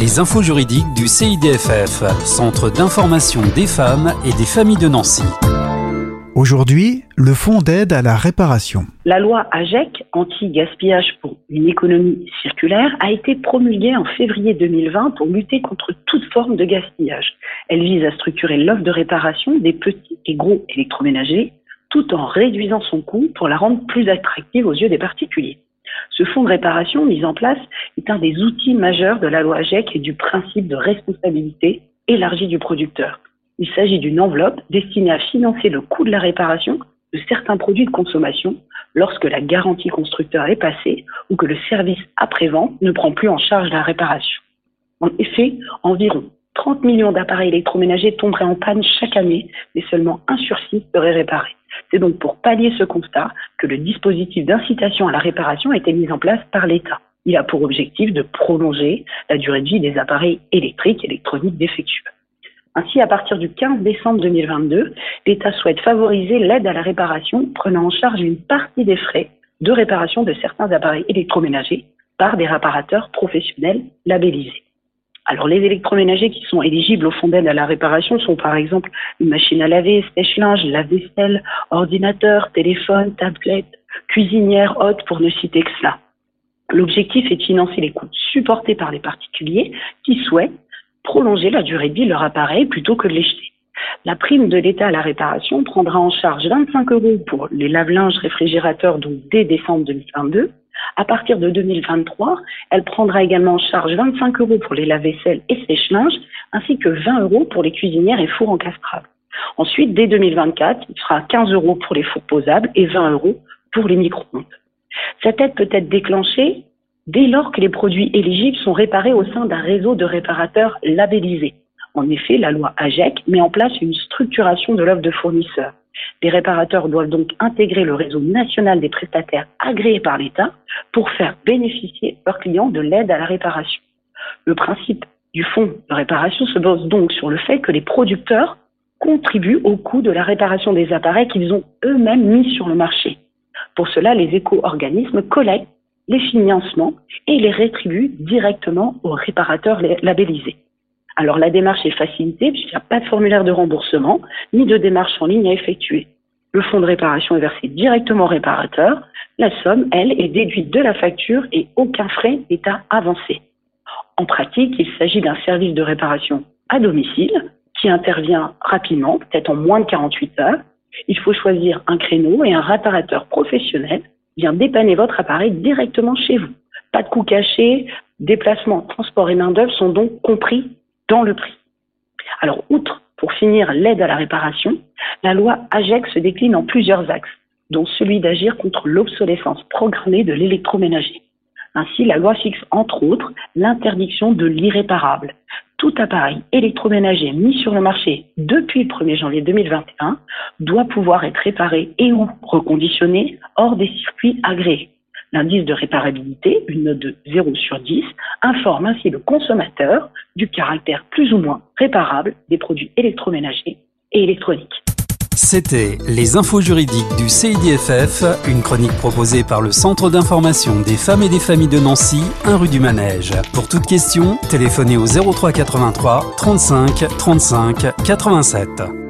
Les infos juridiques du CIDFF, Centre d'information des femmes et des familles de Nancy. Aujourd'hui, le fonds d'aide à la réparation. La loi AGEC, anti-gaspillage pour une économie circulaire, a été promulguée en février 2020 pour lutter contre toute forme de gaspillage. Elle vise à structurer l'offre de réparation des petits et gros électroménagers, tout en réduisant son coût pour la rendre plus attractive aux yeux des particuliers. Ce fonds de réparation mis en place est un des outils majeurs de la loi AGEC et du principe de responsabilité élargie du producteur. Il s'agit d'une enveloppe destinée à financer le coût de la réparation de certains produits de consommation lorsque la garantie constructeur est passée ou que le service après-vente ne prend plus en charge la réparation. En effet, environ 30 millions d'appareils électroménagers tomberaient en panne chaque année, mais seulement 1 sur 6 serait réparé. C'est donc pour pallier ce constat que le dispositif d'incitation à la réparation a été mis en place par l'État. Il a pour objectif de prolonger la durée de vie des appareils électriques et électroniques défectueux. Ainsi, à partir du 15 décembre 2022, l'État souhaite favoriser l'aide à la réparation, prenant en charge une partie des frais de réparation de certains appareils électroménagers par des réparateurs professionnels labellisés. Alors, les électroménagers qui sont éligibles au fonds d'aide à la réparation sont par exemple une machine à laver, sèche-linge, lave-vaisselle, ordinateur, téléphone, tablette, cuisinière, haute, pour ne citer que cela. L'objectif est de financer les coûts supportés par les particuliers qui souhaitent prolonger la durée de vie de leur appareil plutôt que de les jeter. La prime de l'État à la réparation prendra en charge 25 € pour les lave-linges réfrigérateurs donc dès décembre 2022. À partir de 2023, elle prendra également en charge 25 € pour les lave-vaisselle et sèche-linges, ainsi que 20 € pour les cuisinières et fours encastrables. Ensuite, dès 2024, il sera 15 € pour les fours posables et 20 € pour les micro-ondes. Cette aide peut être déclenchée dès lors que les produits éligibles sont réparés au sein d'un réseau de réparateurs labellisés. En effet, la loi AGEC met en place une structuration de l'offre de fournisseurs. Les réparateurs doivent donc intégrer le réseau national des prestataires agréés par l'État pour faire bénéficier leurs clients de l'aide à la réparation. Le principe du fonds de réparation se base donc sur le fait que les producteurs contribuent au coût de la réparation des appareils qu'ils ont eux-mêmes mis sur le marché. Pour cela, les éco-organismes collectent les financements et les rétribuent directement aux réparateurs labellisés. Alors la démarche est facilitée puisqu'il n'y a pas de formulaire de remboursement ni de démarche en ligne à effectuer. Le fonds de réparation est versé directement au réparateur. La somme, elle, est déduite de la facture et aucun frais n'est à avancer. En pratique, il s'agit d'un service de réparation à domicile qui intervient rapidement, peut-être en moins de 48 heures. Il faut choisir un créneau et un réparateur professionnel vient dépanner votre appareil directement chez vous. Pas de coûts cachés, déplacement, transport et main-d'œuvre sont donc compris dans le prix. Alors, outre, pour finir, l'aide à la réparation, la loi AGEC se décline en plusieurs axes, dont celui d'agir contre l'obsolescence programmée de l'électroménager. Ainsi, la loi fixe entre autres l'interdiction de l'irréparable. Tout appareil électroménager mis sur le marché depuis le 1er janvier 2021 doit pouvoir être réparé et ou reconditionné hors des circuits agréés. L'indice de réparabilité, une note de 0 sur 10, informe ainsi le consommateur du caractère plus ou moins réparable des produits électroménagers et électroniques. C'était les infos juridiques du CIDFF, une chronique proposée par le Centre d'information des femmes et des familles de Nancy, 1 rue du Manège. Pour toute question, téléphonez au 03 83 35 35 87.